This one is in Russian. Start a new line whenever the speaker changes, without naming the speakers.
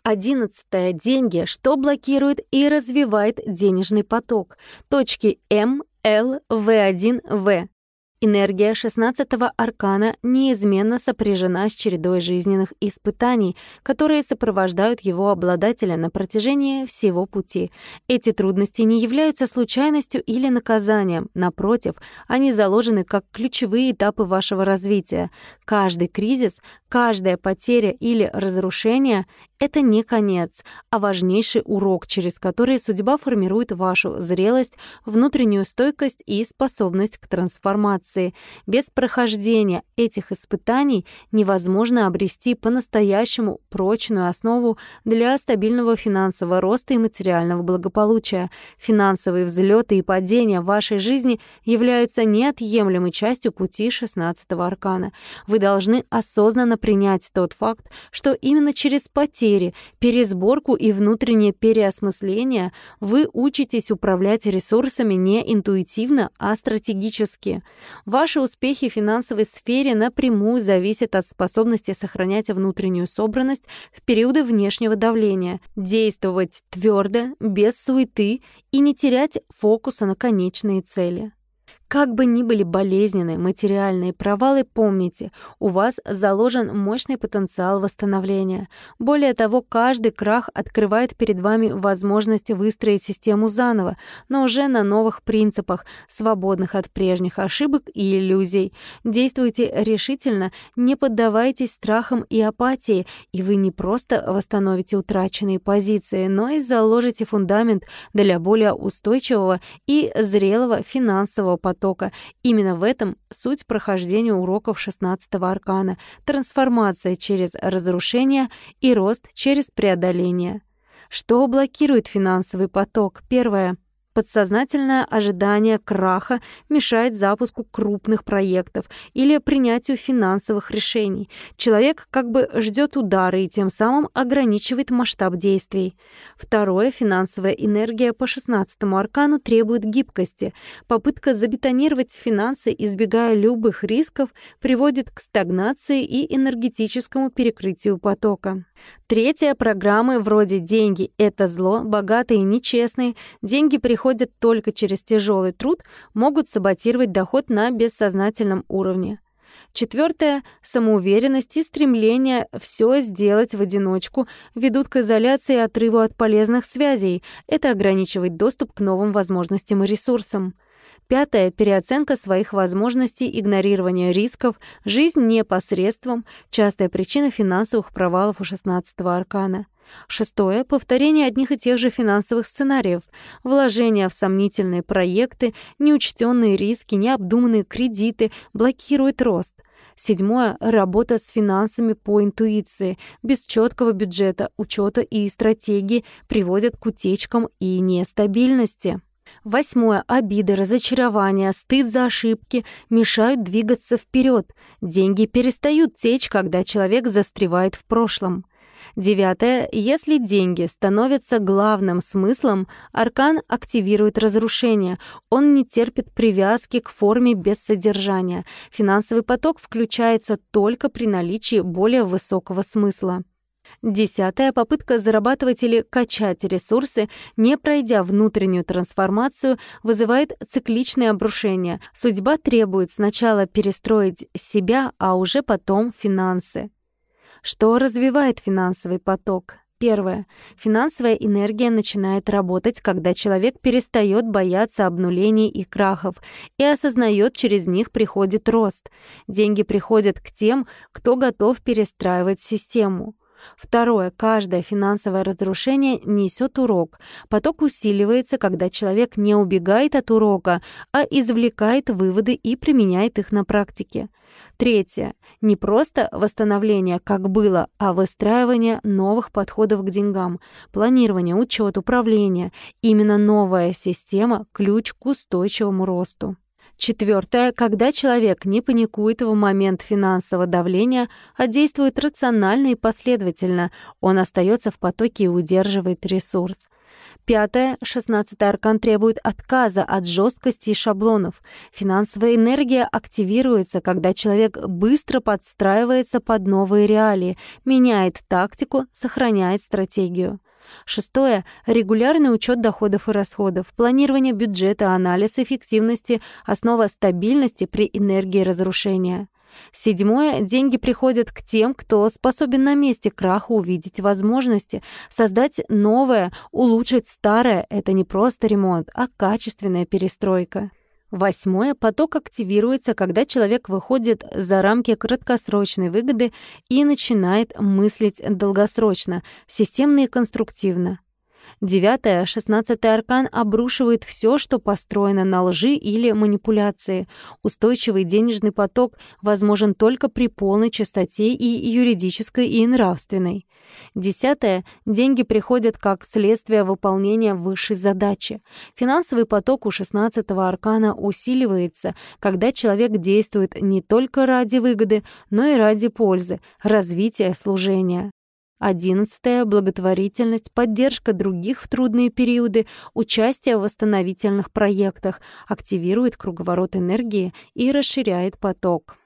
11. Деньги. Что блокирует и развивает денежный поток? Точки М, Л, В1, В. Энергия 16-го аркана неизменно сопряжена с чередой жизненных испытаний, которые сопровождают его обладателя на протяжении всего пути. Эти трудности не являются случайностью или наказанием. Напротив, они заложены как ключевые этапы вашего развития. Каждый кризис, каждая потеря или разрушение — это не конец, а важнейший урок, через который судьба формирует вашу зрелость, внутреннюю стойкость и способность к трансформации. Без прохождения этих испытаний невозможно обрести по-настоящему прочную основу для стабильного финансового роста и материального благополучия. Финансовые взлеты и падения в вашей жизни являются неотъемлемой частью пути 16-го аркана. Вы должны осознанно принять тот факт, что именно через потери, пересборку и внутреннее переосмысление вы учитесь управлять ресурсами не интуитивно, а стратегически. Ваши успехи в финансовой сфере напрямую зависят от способности сохранять внутреннюю собранность в периоды внешнего давления, действовать твердо, без суеты и не терять фокуса на конечные цели. Как бы ни были болезненны материальные провалы, помните, у вас заложен мощный потенциал восстановления. Более того, каждый крах открывает перед вами возможность выстроить систему заново, но уже на новых принципах, свободных от прежних ошибок и иллюзий. Действуйте решительно, не поддавайтесь страхам и апатии, и вы не просто восстановите утраченные позиции, но и заложите фундамент для более устойчивого и зрелого финансового потока. Именно в этом суть прохождения уроков 16-го аркана — трансформация через разрушение и рост через преодоление. Что блокирует финансовый поток? Первое. Подсознательное ожидание краха мешает запуску крупных проектов или принятию финансовых решений. Человек как бы ждет удара и тем самым ограничивает масштаб действий. Второе. Финансовая энергия по 16-му аркану требует гибкости. Попытка забетонировать финансы, избегая любых рисков, приводит к стагнации и энергетическому перекрытию потока. Третье. Программы вроде «деньги — это зло», «богатые и нечестные», «деньги приходят только через тяжелый труд» могут саботировать доход на бессознательном уровне. Четвертое. Самоуверенность и стремление все сделать в одиночку ведут к изоляции и отрыву от полезных связей. Это ограничивает доступ к новым возможностям и ресурсам. Пятое. Переоценка своих возможностей, игнорирование рисков, жизнь непосредством — частая причина финансовых провалов у 16-го аркана. Шестое. Повторение одних и тех же финансовых сценариев, вложения в сомнительные проекты, неучтенные риски, необдуманные кредиты блокирует рост. Седьмое. Работа с финансами по интуиции, без четкого бюджета, учета и стратегии приводят к утечкам и нестабильности. Восьмое. Обиды, разочарования, стыд за ошибки мешают двигаться вперед. Деньги перестают течь, когда человек застревает в прошлом. Девятое. Если деньги становятся главным смыслом, аркан активирует разрушение. Он не терпит привязки к форме без содержания. Финансовый поток включается только при наличии более высокого смысла. Десятое. Попытка зарабатывать или качать ресурсы, не пройдя внутреннюю трансформацию, вызывает цикличные обрушения. Судьба требует сначала перестроить себя, а уже потом финансы. Что развивает финансовый поток? Первое. Финансовая энергия начинает работать, когда человек перестает бояться обнулений и крахов и осознает, через них приходит рост. Деньги приходят к тем, кто готов перестраивать систему. Второе. Каждое финансовое разрушение несет урок. Поток усиливается, когда человек не убегает от урока, а извлекает выводы и применяет их на практике. Третье. Не просто восстановление, как было, а выстраивание новых подходов к деньгам, планирование, учет, управление. Именно новая система — ключ к устойчивому росту. Четвертое. Когда человек не паникует в момент финансового давления, а действует рационально и последовательно, он остается в потоке и удерживает ресурс. Пятое. 16-й аркан требует отказа от жесткости и шаблонов. Финансовая энергия активируется, когда человек быстро подстраивается под новые реалии, меняет тактику, сохраняет стратегию. Шестое. Регулярный учет доходов и расходов, планирование бюджета, анализ эффективности, основа стабильности при энергии разрушения. Седьмое. Деньги приходят к тем, кто способен на месте краха увидеть возможности, создать новое, улучшить старое. Это не просто ремонт, а качественная перестройка. Восьмое. Поток активируется, когда человек выходит за рамки краткосрочной выгоды и начинает мыслить долгосрочно, системно и конструктивно. Девятое. 16-й аркан обрушивает все, что построено на лжи или манипуляции. Устойчивый денежный поток возможен только при полной чистоте и юридической, и нравственной. Десятое. Деньги приходят как следствие выполнения высшей задачи. Финансовый поток у 16-го аркана усиливается, когда человек действует не только ради выгоды, но и ради пользы, развития, служения. 11. Благотворительность, поддержка других в трудные периоды, участие в восстановительных проектах активирует круговорот энергии и расширяет поток.